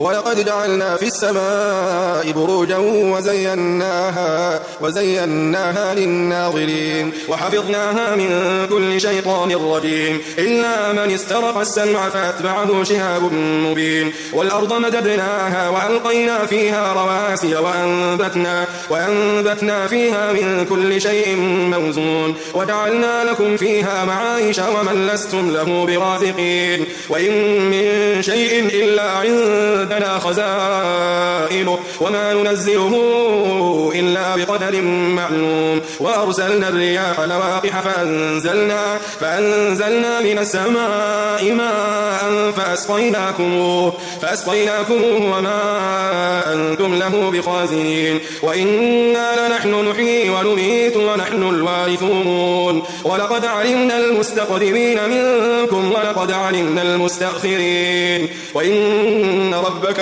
ولقد جعلنا في السماء بروجا وزيناها للناظرين وحفظناها من كل شيطان رجيم إلا من استرق السمع فأتبعه شهاب مبين والأرض مددناها وألقينا فيها رواسي وأنبتنا فيها من كل شيء موزون وجعلنا لكم فيها معايش ومن لستم له برازقين وإن من شيء إلا عندنا خزائنه وما ننزله إلا بقدر معلوم وأرسلنا الرياح لواقح فأنزلنا من السماء ماء فأسقيناكموه وما أنتم له بخازنين وإنا لنحن نحيي ونميت ونحن الوارثون ولقد علمنا المستقدمين منكم ولقد علمنا المستأخرين وإن ربك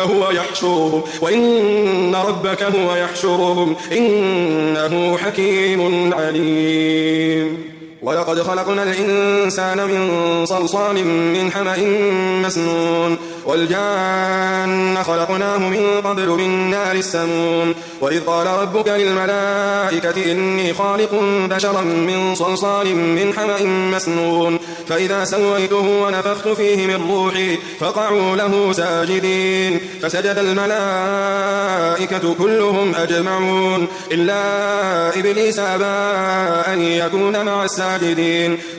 هو يحشرهم إنه حكيم عليم ولقد خلقنا الإنسان من صلصال من حمأ مسنون والجان خلقناه من قبل من نار السموم وإذ قال ربك للملائكة إني خالق بشرا من صلصال من حمأ مسنون فإذا سويته ونفخت فيه من روحي فقعوا له ساجدين فسجد الملائكة كلهم أجمعون إلا إبليس أبى أن يكون مع الساجدين